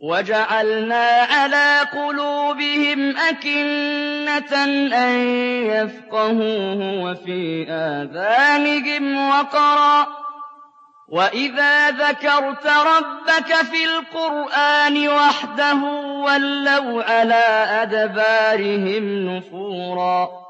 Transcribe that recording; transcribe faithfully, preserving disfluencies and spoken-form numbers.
وَجَعَلْنَا عَلَىٰ قُلُوبِهِمْ أَكِنَّةً أَن يَفْقَهُوهُ وَفِي آذَانِهِمْ وَقْرًا ۚ وَإِذَا ذَكَرْتَ رَبَّكَ فِي الْقُرْآنِ وَحْدَهُ وَلَّوْا عَلَىٰ أَدْبَارِهِمْ نُفُورًا